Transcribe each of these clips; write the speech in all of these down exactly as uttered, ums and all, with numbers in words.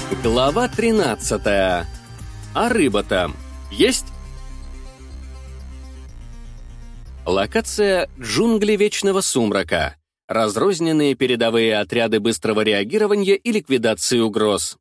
Глава тринадцатая. А рыба-то есть? Локация «Джунгли Вечного Сумрака». Разрозненные передовые отряды быстрого реагирования и ликвидации угроз.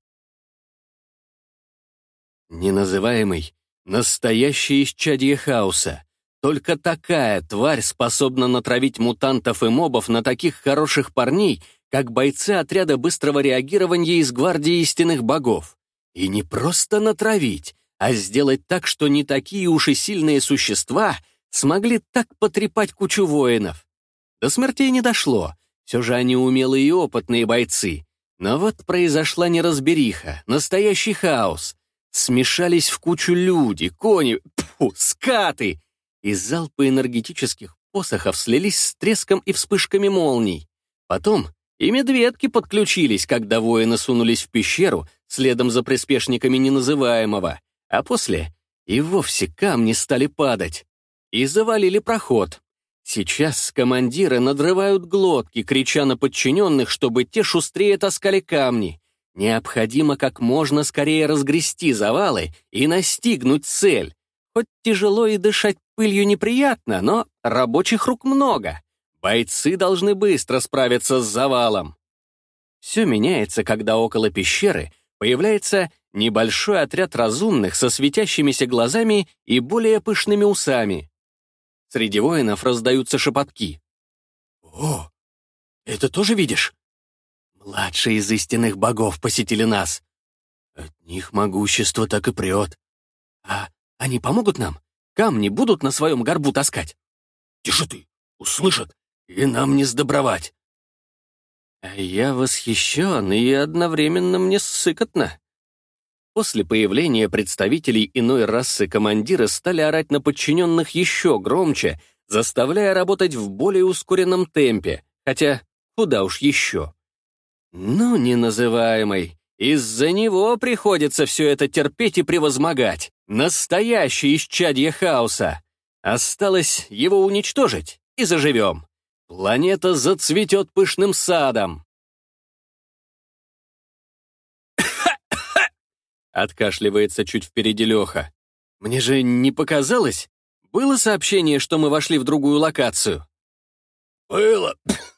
Неназываемый — настоящее исчадие хаоса. Только такая тварь способна натравить мутантов и мобов на таких хороших парней, как бойцы отряда быстрого реагирования из Гвардии Истинных Богов. И не просто натравить, а сделать так, что не такие уж и сильные существа смогли так потрепать кучу воинов. До смертей не дошло, все же они умелые и опытные бойцы. Но вот произошла неразбериха, настоящий хаос. Смешались в кучу люди, кони, пфу, скаты, и залпы энергетических посохов слились с треском и вспышками молний. Потом и медведки подключились, когда воины сунулись в пещеру следом за приспешниками неназываемого, а после и вовсе камни стали падать. И завалили проход. Сейчас командиры надрывают глотки, крича на подчиненных, чтобы те шустрее таскали камни. Необходимо как можно скорее разгрести завалы и настигнуть цель. Хоть тяжело и дышать пылью неприятно, но рабочих рук много. Бойцы должны быстро справиться с завалом. Все меняется, когда около пещеры появляется небольшой отряд разумных со светящимися глазами и более пышными усами. Среди воинов раздаются шепотки. «О, это тоже видишь? Младшие из истинных богов посетили нас. От них могущество так и прет. А они помогут нам? Камни будут на своем горбу таскать?» «Тише ты, услышат, и нам не сдобровать». А я восхищен, и одновременно мне сыкотно. После появления представителей иной расы командиры стали орать на подчиненных еще громче, заставляя работать в более ускоренном темпе, хотя куда уж еще. Ну, неназываемый, из-за него приходится все это терпеть и превозмогать. Настоящее исчадье хаоса. Осталось его уничтожить, и заживем. Планета зацветет пышным садом. Откашливается чуть впереди Леха. Мне же не показалось? Было сообщение, что мы вошли в другую локацию? Было.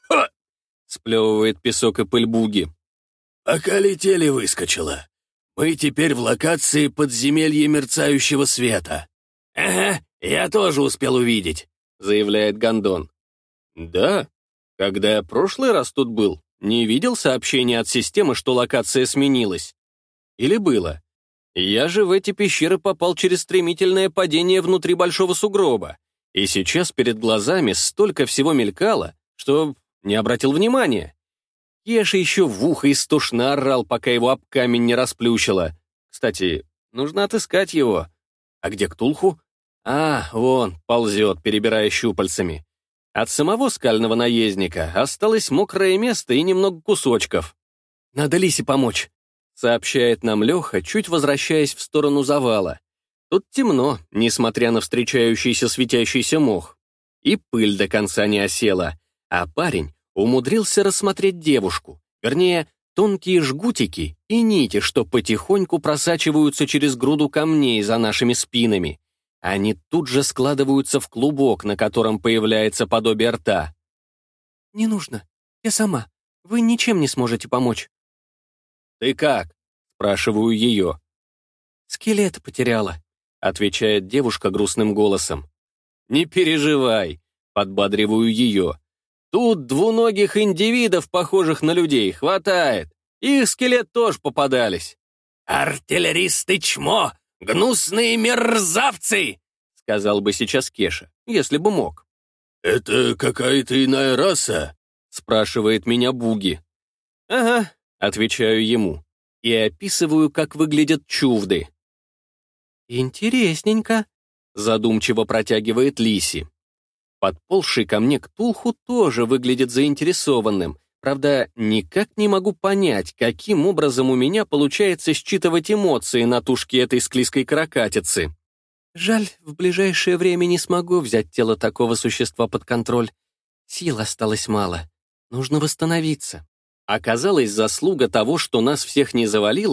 Сплевывает песок и пыль Буги. Пока летели, выскочила. Мы теперь в локации подземелья мерцающего света. Ага, я тоже успел увидеть, заявляет Гондон. Да? Когда я прошлый раз тут был, не видел сообщения от системы, что локация сменилась. Или было? Я же в эти пещеры попал через стремительное падение внутри большого сугроба, и сейчас перед глазами столько всего мелькало, что не обратил внимания. Кеша еще в ухо истошно орал, пока его об камень не расплющило. Кстати, нужно отыскать его. А где Ктулху? А, вон, ползет, перебирая щупальцами. От самого скального наездника осталось мокрое место и немного кусочков. «Надо Лисе помочь», — сообщает нам Леха, чуть возвращаясь в сторону завала. Тут темно, несмотря на встречающийся светящийся мох. И пыль до конца не осела, а парень умудрился рассмотреть девушку, вернее, тонкие жгутики и нити, что потихоньку просачиваются через груду камней за нашими спинами. Они тут же складываются в клубок, на котором появляется подобие рта. «Не нужно. Я сама. Вы ничем не сможете помочь». «Ты как?» — спрашиваю ее. «Скелет потеряла», — отвечает девушка грустным голосом. «Не переживай», — подбадриваю ее. «Тут двуногих индивидов, похожих на людей, хватает. Их скелет тоже попадались». «Артиллеристы чмо! Гнусные мерзавцы!» — сказал бы сейчас Кеша, если бы мог. «Это какая-то иная раса?» — спрашивает меня Буги. «Ага», — отвечаю ему, и описываю, как выглядят чувды. «Интересненько», — задумчиво протягивает Лиси. Подползший ко мне Ктулху тоже выглядит заинтересованным. Правда, никак не могу понять, каким образом у меня получается считывать эмоции на тушке этой склизкой каракатицы. Жаль, в ближайшее время не смогу взять тело такого существа под контроль. Сил осталось мало. Нужно восстановиться. Оказалось, заслуга того, что нас всех не завалило,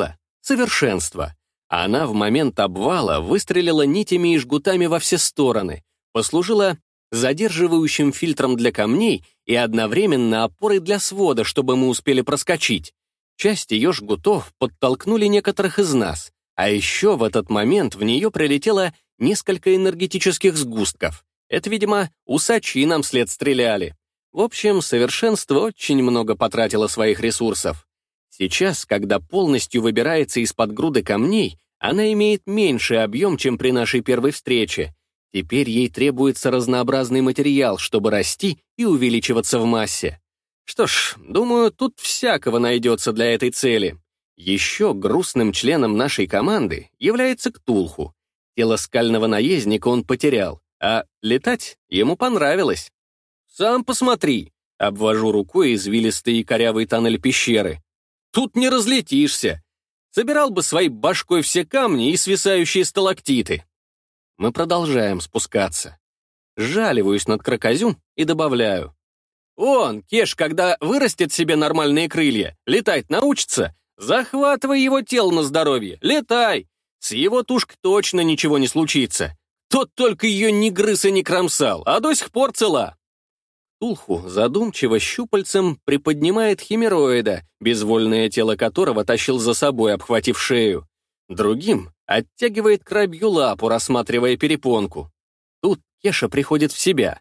совершенство. Она в момент обвала выстрелила нитями и жгутами во все стороны, послужила задерживающим фильтром для камней и одновременно опорой для свода, чтобы мы успели проскочить. Часть ее жгутов подтолкнули некоторых из нас, а еще в этот момент в нее прилетело несколько энергетических сгустков. Это, видимо, усачи нам вслед стреляли. В общем, совершенство очень много потратило своих ресурсов. Сейчас, когда полностью выбирается из-под груды камней, она имеет меньший объем, чем при нашей первой встрече. Теперь ей требуется разнообразный материал, чтобы расти и увеличиваться в массе. Что ж, думаю, тут всякого найдется для этой цели. Еще грустным членом нашей команды является Ктулху. Тело скального наездника он потерял, а летать ему понравилось. «Сам посмотри», — обвожу рукой извилистый и корявый тоннель пещеры. «Тут не разлетишься. Собирал бы своей башкой все камни и свисающие сталактиты». Мы продолжаем спускаться. Сжаливаюсь над крокозюм и добавляю. «Он, Кеш, когда вырастет себе нормальные крылья, летать научится, захватывай его тело на здоровье, летай. С его тушкой точно ничего не случится. Тот только ее не грыз и не кромсал, а до сих пор цела». Ктулху задумчиво щупальцем приподнимает химероида, безвольное тело которого тащил за собой, обхватив шею. Другим оттягивает крабью лапу, рассматривая перепонку. Тут Кеша приходит в себя.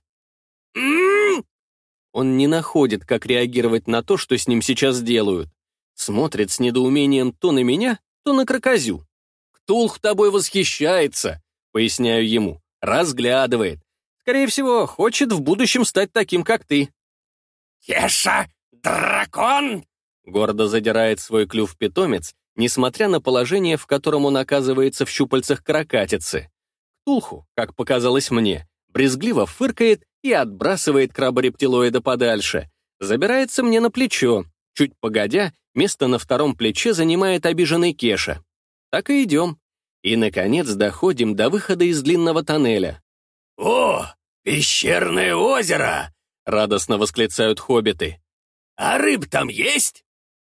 Он не находит, как реагировать на то, что с ним сейчас делают. Смотрит с недоумением то на меня, то на крокозю. «Ктулх тобой восхищается», — поясняю ему, разглядывает. Скорее всего, хочет в будущем стать таким, как ты. «Кеша, дракон!» Гордо задирает свой клюв питомец, несмотря на положение, в котором он оказывается в щупальцах каракатицы. Ктулху, как показалось мне, брезгливо фыркает и отбрасывает краба-рептилоида подальше. Забирается мне на плечо. Чуть погодя, место на втором плече занимает обиженный Кеша. Так и идем. И, наконец, доходим до выхода из длинного тоннеля. «О, пещерное озеро!» — радостно восклицают хоббиты. «А рыб там есть?»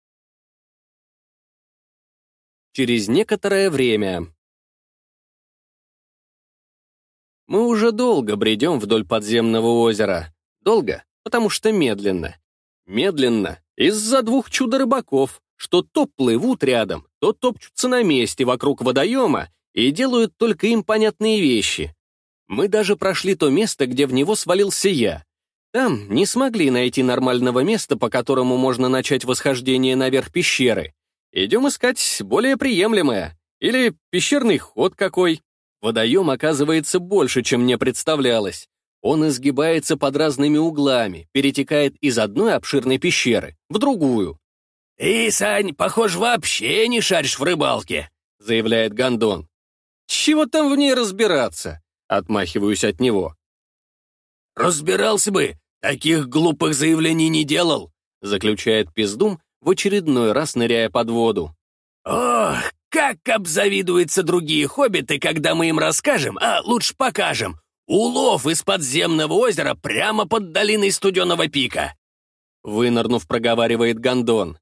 Через некоторое время. Мы уже долго бредем вдоль подземного озера. Долго, потому что медленно. Медленно из-за двух чудо-рыбаков, что то плывут рядом, то топчутся на месте вокруг водоема и делают только им понятные вещи. Мы даже прошли то место, где в него свалился я. Там не смогли найти нормального места, по которому можно начать восхождение наверх пещеры. Идем искать более приемлемое. Или пещерный ход какой. Водоем оказывается больше, чем мне представлялось. Он изгибается под разными углами, перетекает из одной обширной пещеры в другую. «Ты, Сань, похож, вообще не шаришь в рыбалке», — заявляет Гондон. «Чего там в ней разбираться?» Отмахиваюсь от него. «Разбирался бы, таких глупых заявлений не делал», заключает Пиздум, в очередной раз ныряя под воду. «Ох, как обзавидуются другие хоббиты, когда мы им расскажем, а лучше покажем, улов из подземного озера прямо под долиной Студеного пика», вынырнув, проговаривает Гондон.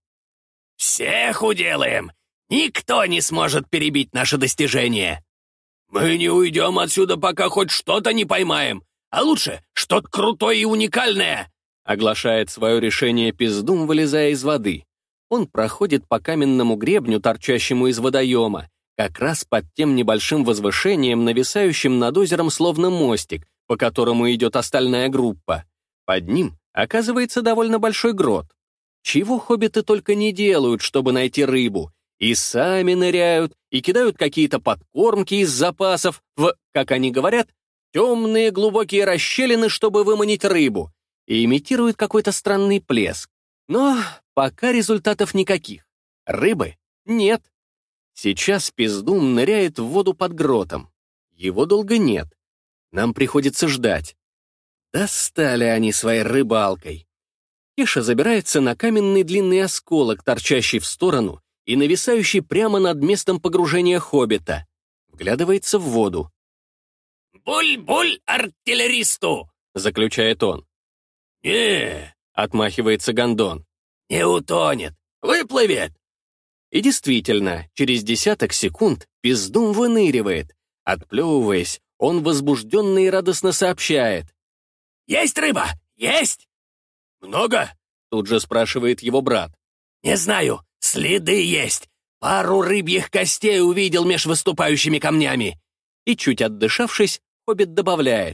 «Всех уделаем, никто не сможет перебить наше достижение. Мы не уйдем отсюда, пока хоть что-то не поймаем, а лучше что-то крутое и уникальное», оглашает свое решение Пиздум, вылезая из воды. Он проходит по каменному гребню, торчащему из водоема, как раз под тем небольшим возвышением, нависающим над озером словно мостик, по которому идет остальная группа. Под ним оказывается довольно большой грот. Чего хоббиты только не делают, чтобы найти рыбу. И сами ныряют, и кидают какие-то подкормки из запасов в, как они говорят, темные глубокие расщелины, чтобы выманить рыбу, и имитируют какой-то странный плеск. Но пока результатов никаких. Рыбы нет. Сейчас Пиздум ныряет в воду под гротом. Его долго нет. Нам приходится ждать. Достали они своей рыбалкой. Кеша забирается на каменный длинный осколок, торчащий в сторону и нависающий прямо над местом погружения хоббита. Вглядывается в воду. «Буль-буль артиллеристу!» — заключает он. «Не!» — отмахивается Гондон. «Не утонет, выплывет!» И действительно, через десяток секунд Пиздун выныривает. Отплевываясь, он возбужденно и радостно сообщает. «Есть рыба! Есть!» «Много?» — тут же спрашивает его брат. «Не знаю, следы есть. Пару рыбьих костей увидел меж выступающими камнями». И чуть отдышавшись, хоббит добавляет.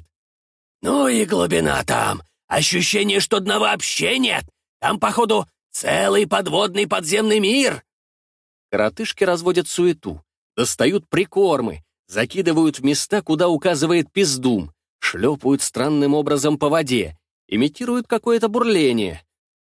«Ну и глубина там. Ощущение, что дна вообще нет. Там, походу, целый подводный подземный мир». Коротышки разводят суету, достают прикормы, закидывают в места, куда указывает Пиздун, шлепают странным образом по воде, имитируют какое-то бурление.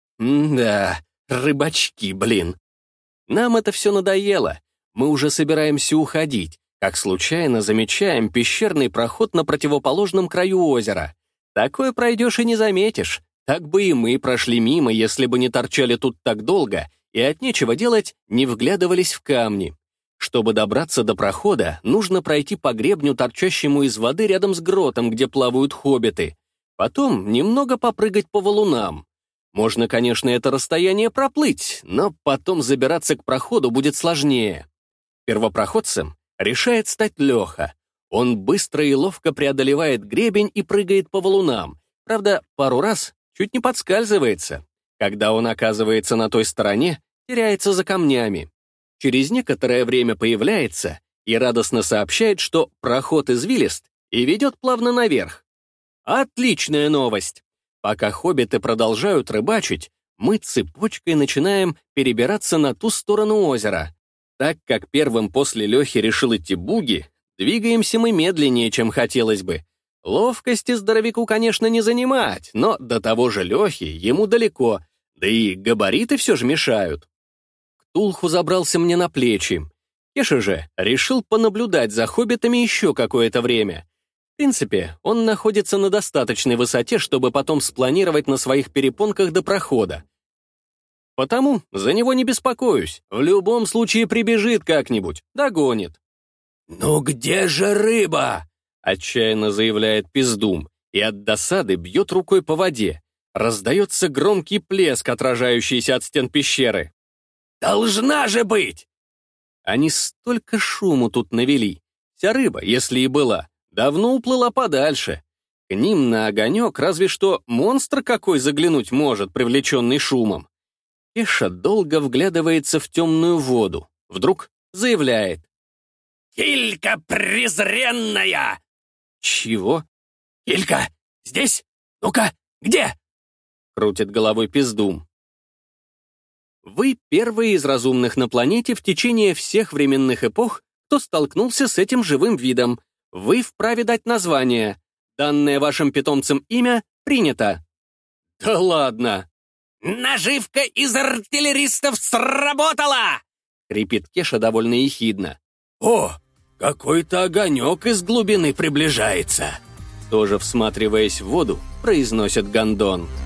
М-да, рыбачки, блин. Нам это все надоело. Мы уже собираемся уходить, как случайно замечаем пещерный проход на противоположном краю озера. Такое пройдешь и не заметишь. Так бы и мы прошли мимо, если бы не торчали тут так долго и от нечего делать не вглядывались в камни. Чтобы добраться до прохода, нужно пройти по гребню, торчащему из воды рядом с гротом, где плавают хоббиты. Потом немного попрыгать по валунам. Можно, конечно, это расстояние проплыть, но потом забираться к проходу будет сложнее. Первопроходцем решает стать Леха. Он быстро и ловко преодолевает гребень и прыгает по валунам. Правда, пару раз чуть не подскальзывается. Когда он оказывается на той стороне, теряется за камнями. Через некоторое время появляется и радостно сообщает, что проход извилист и ведет плавно наверх. Отличная новость! Пока хоббиты продолжают рыбачить, мы цепочкой начинаем перебираться на ту сторону озера. Так как первым после Лехи решил идти Буги, двигаемся мы медленнее, чем хотелось бы. Ловкости здоровяку, конечно, не занимать, но до того же Лехи ему далеко, да и габариты все же мешают. Ктулху забрался мне на плечи. Кеша же решил понаблюдать за хоббитами еще какое-то время. В принципе, он находится на достаточной высоте, чтобы потом спланировать на своих перепонках до прохода. Потому за него не беспокоюсь. В любом случае прибежит как-нибудь, догонит. «Ну где же рыба?» — отчаянно заявляет Пиздун и от досады бьет рукой по воде. Раздается громкий плеск, отражающийся от стен пещеры. «Должна же быть!» Они столько шуму тут навели. Вся рыба, если и была, давно уплыла подальше. К ним на огонек разве что монстр какой заглянуть может, привлеченный шумом. Кеша долго вглядывается в темную воду. Вдруг заявляет. «Килька презренная!» «Чего?» «Килька, здесь? Ну-ка, где?» Крутит головой Пиздун. Вы первые из разумных на планете в течение всех временных эпох, кто столкнулся с этим живым видом. Вы вправе дать название. Данное вашим питомцам имя принято. Да ладно! «Наживка из артиллеристов сработала!» — крепит Кеша довольно ехидно. «О, какой-то огонек из глубины приближается!» Тоже всматриваясь в воду, произносит Гондон.